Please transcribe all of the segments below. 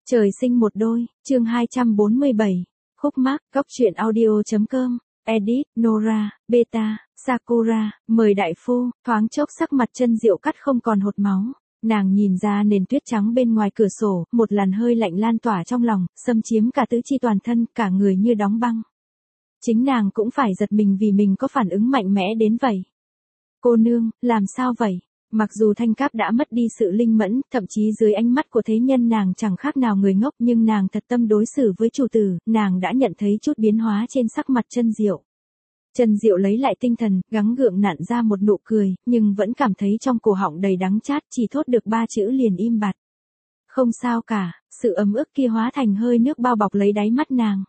Trời sinh một đôi, chương 247. Khúc mắc, góc truyện audio.com, edit, Nora, Beta, Sakura, mời đại phu, thoáng chốc sắc mặt Chân Diệu cắt không còn hột máu. Nàng nhìn ra nền tuyết trắng bên ngoài cửa sổ, một làn hơi lạnh lan tỏa trong lòng, xâm chiếm cả tứ chi toàn thân, cả người như đóng băng. Chính nàng cũng phải giật mình vì mình có phản ứng mạnh mẽ đến vậy. Cô nương, làm sao vậy? Mặc dù Thanh Cáp đã mất đi sự linh mẫn, thậm chí dưới ánh mắt của thế nhân nàng chẳng khác nào người ngốc, nhưng nàng thật tâm đối xử với chủ tử, nàng đã nhận thấy chút biến hóa trên sắc mặt Chân Diệu. Chân Diệu lấy lại tinh thần, gắng gượng nặn ra một nụ cười, nhưng vẫn cảm thấy trong cổ họng đầy đắng chát, chỉ thốt được 3 chữ liền im bặt. Không sao cả, sự ấm ức kia hóa thành hơi nước bao bọc lấy đáy mắt nàng.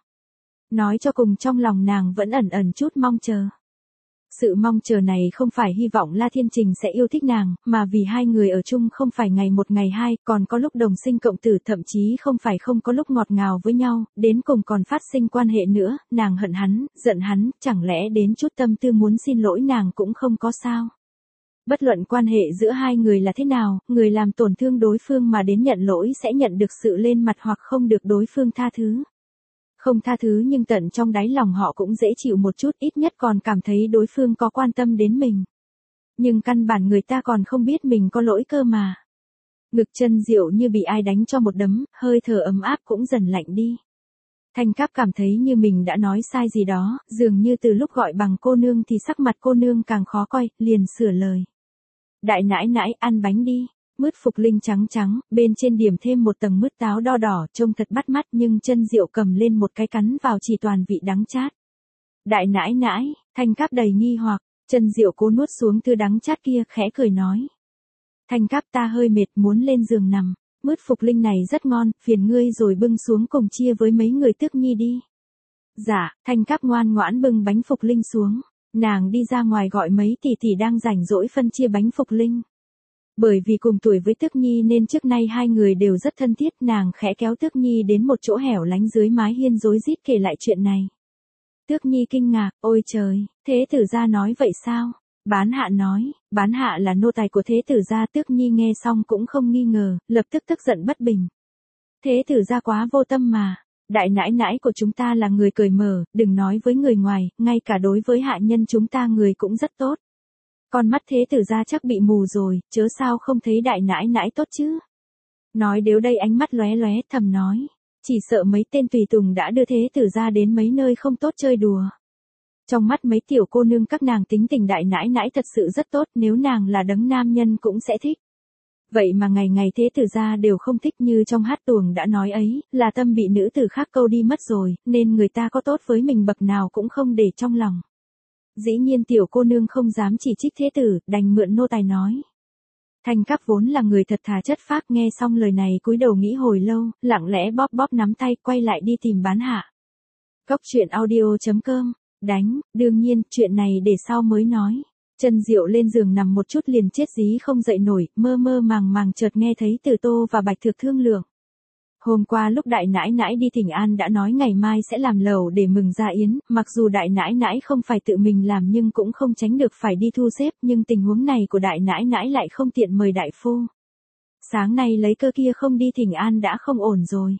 Nói cho cùng trong lòng nàng vẫn ẩn ẩn chút mong chờ. Sự mong chờ này không phải hy vọng La Thiên Trình sẽ yêu thích nàng, mà vì hai người ở chung không phải ngày một ngày hai, còn có lúc đồng sinh cộng tử, thậm chí không phải không có lúc ngọt ngào với nhau, đến cùng còn phát sinh quan hệ nữa, nàng hận hắn, giận hắn, chẳng lẽ đến chút tâm tư muốn xin lỗi nàng cũng không có sao. Bất luận quan hệ giữa hai người là thế nào, người làm tổn thương đối phương mà đến nhận lỗi sẽ nhận được sự lên mặt hoặc không được đối phương tha thứ. Không tha thứ nhưng tận trong đáy lòng họ cũng dễ chịu một chút, ít nhất còn cảm thấy đối phương có quan tâm đến mình. Nhưng căn bản người ta còn không biết mình có lỗi cơ mà. Ngực Chân Diệu như bị ai đánh cho một đấm, hơi thở ấm áp cũng dần lạnh đi. Thanh Cáp cảm thấy như mình đã nói sai gì đó, dường như từ lúc gọi bằng cô nương thì sắc mặt cô nương càng khó coi, liền sửa lời. Đại nãi nãi, ăn bánh đi. Mứt Phục Linh trắng trắng, bên trên điểm thêm một tầng mứt táo đo đỏ, trông thật bắt mắt, nhưng Chân Diệu cầm lên một cái cắn vào chỉ toàn vị đắng chát. Đại nãi nãi, Thanh Cáp đầy nghi hoặc, Chân Diệu cố nuốt xuống thứ đắng chát kia, khẽ cười nói. Thanh Cáp, ta hơi mệt muốn lên giường nằm, mứt Phục Linh này rất ngon, phiền ngươi rồi bưng xuống cùng chia với mấy người Tước Nhi đi. Dạ, Thanh Cáp ngoan ngoãn bưng bánh Phục Linh xuống, nàng đi ra ngoài gọi mấy tỷ tỷ đang rảnh rỗi phân chia bánh Phục Linh. Bởi vì cùng tuổi với Tước Nhi nên trước nay hai người đều rất thân thiết, nàng khẽ kéo Tước Nhi đến một chỗ hẻo lánh dưới mái hiên rối rít kể lại chuyện này. Tước Nhi kinh ngạc, ôi trời, thế tử gia nói vậy sao? Bán Hạ nói, Bán Hạ là nô tài của thế tử gia. Tước Nhi nghe xong cũng không nghi ngờ, lập tức tức giận bất bình. Thế tử gia quá vô tâm mà, đại nãi nãi của chúng ta là người cởi mở, đừng nói với người ngoài, ngay cả đối với hạ nhân chúng ta người cũng rất tốt. Con mắt thế tử gia chắc bị mù rồi, chớ sao không thấy đại nãi nãi tốt chứ. Nói đến đây ánh mắt lóe lóe, thầm nói. Chỉ sợ mấy tên tùy tùng đã đưa thế tử gia đến mấy nơi không tốt chơi đùa. Trong mắt mấy tiểu cô nương các nàng tính tình đại nãi nãi thật sự rất tốt, nếu nàng là đấng nam nhân cũng sẽ thích. Vậy mà ngày ngày thế tử gia đều không thích, như trong hát tuồng đã nói ấy, là tâm bị nữ tử khác câu đi mất rồi, nên người ta có tốt với mình bậc nào cũng không để trong lòng. Dĩ nhiên tiểu cô nương không dám chỉ trích thế tử, đành mượn nô tài nói. Thanh Cáp vốn là người thật thà chất phác, nghe xong lời này cúi đầu nghĩ hồi lâu, lặng lẽ bóp bóp nắm tay, quay lại đi tìm Bán Hạ. Góc truyện audio.com, đánh, đương nhiên, chuyện này để sau mới nói. Chân Diệu lên giường nằm một chút liền chết dí không dậy nổi, mơ mơ màng màng chợt nghe thấy Từ Tô và Bạch Thực thương lượng. Hôm qua lúc đại nãi nãi đi thỉnh an đã nói ngày mai sẽ làm lẩu để mừng gia yến, mặc dù đại nãi nãi không phải tự mình làm nhưng cũng không tránh được phải đi thu xếp, nhưng tình huống này của đại nãi nãi lại không tiện mời đại phu. Sáng nay lấy cơ kia không đi thỉnh an đã không ổn rồi.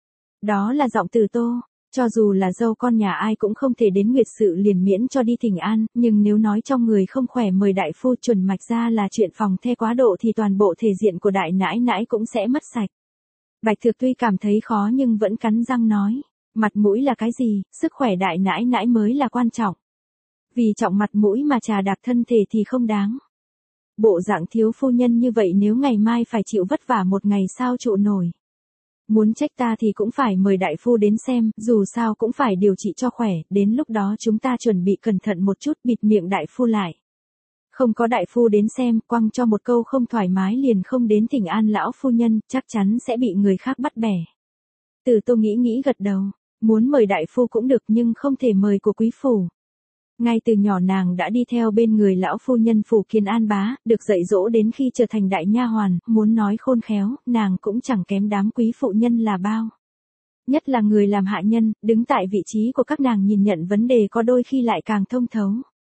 Đó là giọng Từ Tô, cho dù là dâu con nhà ai cũng không thể đến nguyệt sự liền miễn cho đi thỉnh an, nhưng nếu nói trong người không khỏe mời đại phu chuẩn mạch ra là chuyện phòng the quá độ thì toàn bộ thể diện của đại nãi nãi cũng sẽ mất sạch. Bạch Thực tuy cảm thấy khó nhưng vẫn cắn răng nói, mặt mũi là cái gì, sức khỏe đại nãi nãi mới là quan trọng. Vì trọng mặt mũi mà trà đạp thân thể thì không đáng. Bộ dạng thiếu phu nhân như vậy nếu ngày mai phải chịu vất vả một ngày sao trụ nổi. Muốn trách ta thì cũng phải mời đại phu đến xem, dù sao cũng phải điều trị cho khỏe, đến lúc đó chúng ta chuẩn bị cẩn thận một chút, bịt miệng đại phu lại. Không có đại phu đến xem, quăng cho một câu không thoải mái liền không đến thỉnh an lão phu nhân, chắc chắn sẽ bị người khác bắt bẻ. Từ Tô nghĩ gật đầu, muốn mời đại phu cũng được nhưng không thể mời của quý phủ. Ngay từ nhỏ nàng đã đi theo bên người lão phu nhân phủ Kiến An Bá, được dạy dỗ đến khi trở thành đại nha hoàn, muốn nói khôn khéo, nàng cũng chẳng kém đám quý phụ nhân là bao. Nhất là người làm hạ nhân, đứng tại vị trí của các nàng nhìn nhận vấn đề có đôi khi lại càng thông thấu.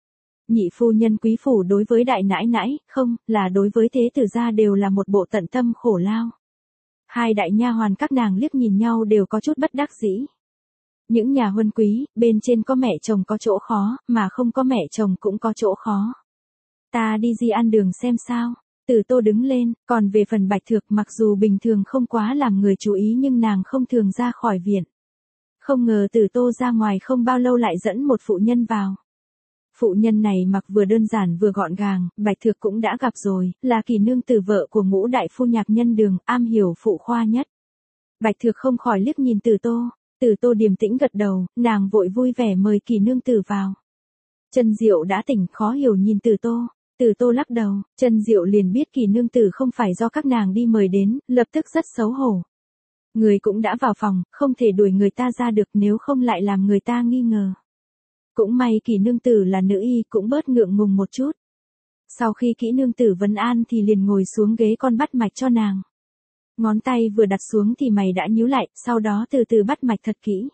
Nhị phu nhân quý phủ đối với đại nãi nãi, không, là đối với thế tử gia đều là một bộ tận tâm khổ lao. Hai đại nha hoàn các nàng liếc nhìn nhau đều có chút bất đắc dĩ. Những nhà huân quý, bên trên có mẹ chồng có chỗ khó, mà không có mẹ chồng cũng có chỗ khó. Ta đi Di An Đường xem sao. Từ Tô đứng lên, còn về phần Bạch Thược mặc dù bình thường không quá làm người chú ý nhưng nàng không thường ra khỏi viện. Không ngờ Từ Tô ra ngoài không bao lâu lại dẫn một phụ nhân vào. Phụ nhân này mặc vừa đơn giản vừa gọn gàng, Bạch Thược cũng đã gặp rồi, là Kỳ nương tử vợ của Ngũ đại phu nhạc nhân Đường, am hiểu phụ khoa nhất. Bạch Thược không khỏi liếc nhìn Từ Tô điềm tĩnh gật đầu, nàng vội vui vẻ mời Kỳ nương tử vào. Chân Diệu đã tỉnh, khó hiểu nhìn Từ Tô lắc đầu, Chân Diệu liền biết Kỳ nương tử không phải do các nàng đi mời đến, lập tức rất xấu hổ. Người cũng đã vào phòng, không thể đuổi người ta ra được, nếu không lại làm người ta nghi ngờ. Cũng may Kỳ nương tử là nữ y cũng bớt ngượng ngùng một chút. Sau khi Kỹ nương tử vấn an thì liền ngồi xuống ghế con bắt mạch cho nàng. Ngón tay vừa đặt xuống thì mày đã nhíu lại, sau đó từ từ bắt mạch thật kỹ.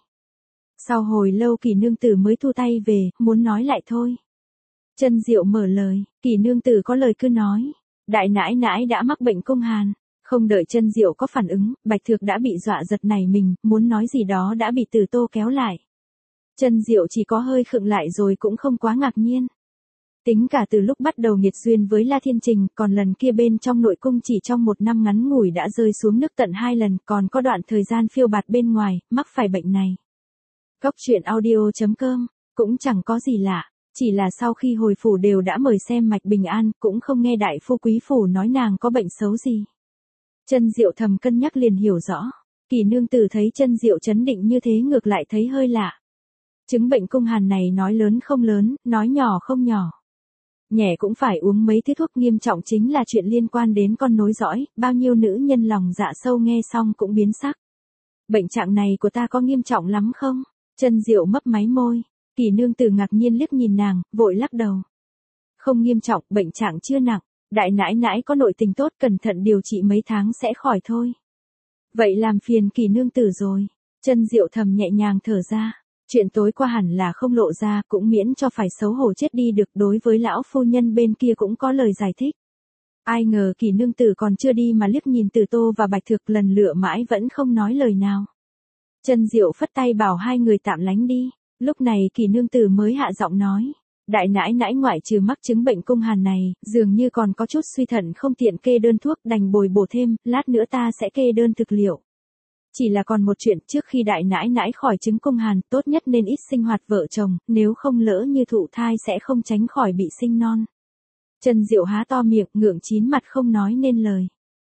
Sau hồi lâu Kỳ nương tử mới thu tay về, muốn nói lại thôi. Chân Diệu mở lời, Kỳ nương tử có lời cứ nói. Đại nãi nãi đã mắc bệnh cung hàn. Không đợi Chân Diệu có phản ứng, Bạch Thược đã bị dọa giật nảy mình, muốn nói gì đó đã bị Từ Tô kéo lại. Chân Diệu chỉ có hơi khựng lại rồi cũng không quá ngạc nhiên. Tính cả từ lúc bắt đầu nghiệt duyên với La Thiên Trình, còn lần kia bên trong nội cung chỉ trong một năm ngắn ngủi đã rơi xuống nước tận 2 lần, còn có đoạn thời gian phiêu bạt bên ngoài, mắc phải bệnh này. Cốc truyện audio.com, cũng chẳng có gì lạ, chỉ là sau khi hồi phủ đều đã mời xem mạch bình an, cũng không nghe đại phu quý phủ nói nàng có bệnh xấu gì. Chân Diệu thầm cân nhắc liền hiểu rõ, Kỳ nương tử thấy Chân Diệu chấn định như thế ngược lại thấy hơi lạ. Chứng bệnh cung hàn này nói lớn không lớn, nói nhỏ không nhỏ. Nhẹ cũng phải uống mấy thứ thuốc, nghiêm trọng chính là chuyện liên quan đến con nối dõi, bao nhiêu nữ nhân lòng dạ sâu nghe xong cũng biến sắc. Bệnh trạng này của ta có nghiêm trọng lắm không? Chân Diệu mấp máy môi, Kỳ nương tử ngạc nhiên liếc nhìn nàng, vội lắc đầu. Không nghiêm trọng, bệnh trạng chưa nặng, đại nãi nãi có nội tình tốt, cẩn thận điều trị mấy tháng sẽ khỏi thôi. Vậy làm phiền Kỳ nương tử rồi. Chân Diệu thầm nhẹ nhàng thở ra. Chuyện tối qua hẳn là không lộ ra, cũng miễn cho phải xấu hổ chết đi được. Đối với lão phu nhân bên kia cũng có lời giải thích. Ai ngờ Kỳ nương tử còn chưa đi mà liếc nhìn Từ Tô và Bạch Thược lần lựa mãi vẫn không nói lời nào. Chân Diệu phất tay bảo hai người tạm lánh đi. Lúc này Kỳ nương tử mới hạ giọng nói. Đại nãi nãi ngoại trừ mắc chứng bệnh cung hàn này, dường như còn có chút suy thận, không tiện kê đơn thuốc, đành bồi bổ thêm, lát nữa ta sẽ kê đơn thực liệu. Chỉ là còn một chuyện, trước khi đại nãi nãi khỏi chứng cung hàn, tốt nhất nên ít sinh hoạt vợ chồng, nếu không lỡ như thụ thai sẽ không tránh khỏi bị sinh non. Chân Diệu há to miệng, ngượng chín mặt không nói nên lời.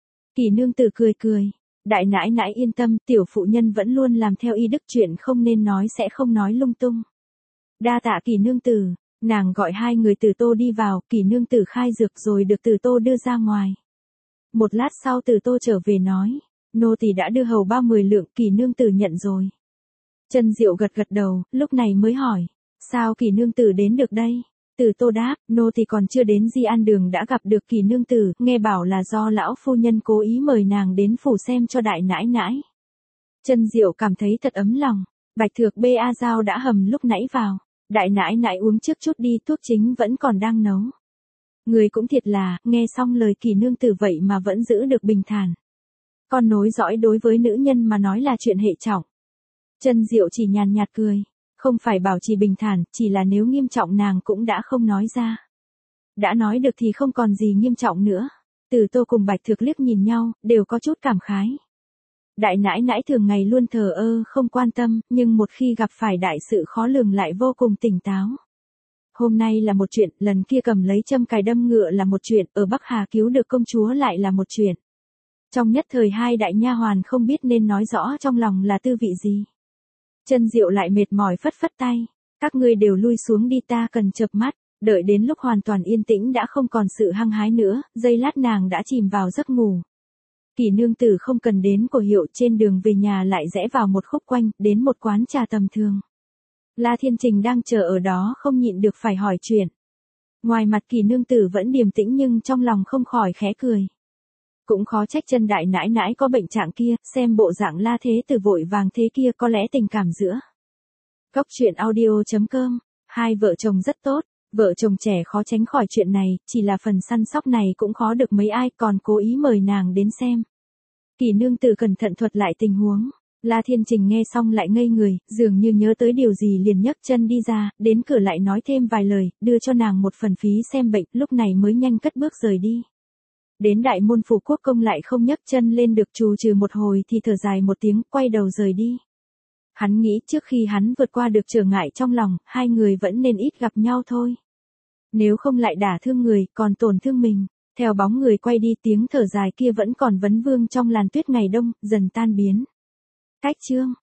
Kỳ nương tử cười cười. Đại nãi nãi yên tâm, tiểu phụ nhân vẫn luôn làm theo y đức, chuyện không nên nói sẽ không nói lung tung. Đa tạ Kỳ nương tử. Nàng gọi hai người Từ Tô đi vào, Kỳ nương tử khai dược rồi được Từ Tô đưa ra ngoài. Một lát sau Từ Tô trở về nói. Nô tỳ đã đưa hầu bao 10 lượng, Kỳ nương tử nhận rồi. Chân Diệu gật gật đầu, lúc này mới hỏi. Sao Kỳ nương tử đến được đây? Từ Tô đáp, nô tỳ còn chưa đến Di An Đường đã gặp được Kỳ nương tử, nghe bảo là do lão phu nhân cố ý mời nàng đến phủ xem cho đại nãi nãi. Chân Diệu cảm thấy thật ấm lòng. Bạch Thược bê a dao đã hầm lúc nãy vào. Đại nãi nãi uống trước chút đi, thuốc chính vẫn còn đang nấu. Người cũng thiệt là, nghe xong lời Kỳ nương tử vậy mà vẫn giữ được bình thản. Con nối dõi đối với nữ nhân mà nói là chuyện hệ trọng. Chân Diệu chỉ nhàn nhạt cười. Không phải bảo trì bình thản, chỉ là nếu nghiêm trọng nàng cũng đã không nói ra. Đã nói được thì không còn gì nghiêm trọng nữa. Từ Tô cùng Bạch Thược liếc nhìn nhau, đều có chút cảm khái. Đại nãi nãi thường ngày luôn thờ ơ không quan tâm, nhưng một khi gặp phải đại sự khó lường lại vô cùng tỉnh táo. Hôm nay là một chuyện, lần kia cầm lấy châm cài đâm ngựa là một chuyện, ở Bắc Hà cứu được công chúa lại là một chuyện. Trong nhất thời hai đại nha hoàn không biết nên nói rõ trong lòng là tư vị gì. Chân Diệu lại mệt mỏi phất phất tay. Các ngươi đều lui xuống đi, ta cần chợp mắt. Đợi đến lúc hoàn toàn yên tĩnh đã không còn sự hăng hái nữa, giây lát nàng đã chìm vào giấc ngủ. Kỳ nương tử không cần đến cổ hiệu, trên đường về nhà lại rẽ vào một khúc quanh, đến một quán trà tầm thường. La Thiên Trình đang chờ ở đó không nhịn được phải hỏi chuyện. Ngoài mặt Kỳ nương tử vẫn điềm tĩnh nhưng trong lòng không khỏi khẽ cười. Cũng khó trách Chân đại nãi nãi có bệnh trạng kia, xem bộ dạng La Thế Tử vội vàng thế kia, có lẽ tình cảm giữa. Cốc truyện audio.com, hai vợ chồng rất tốt, vợ chồng trẻ khó tránh khỏi chuyện này, chỉ là phần săn sóc này cũng khó được mấy ai, còn cố ý mời nàng đến xem. Kỳ nương tử cẩn thận thuật lại tình huống. La Thiên Trình nghe xong lại ngây người, dường như nhớ tới điều gì liền nhấc chân đi ra, đến cửa lại nói thêm vài lời, đưa cho nàng một phần phí xem bệnh, lúc này mới nhanh cất bước rời đi. Đến đại môn phủ quốc công lại không nhấc chân lên được, trù trừ một hồi thì thở dài một tiếng, quay đầu rời đi. Hắn nghĩ trước khi hắn vượt qua được trở ngại trong lòng, hai người vẫn nên ít gặp nhau thôi. Nếu không lại đả thương người, còn tổn thương mình. Theo bóng người quay đi, tiếng thở dài kia vẫn còn vấn vương trong làn tuyết ngày đông, dần tan biến. Cách chương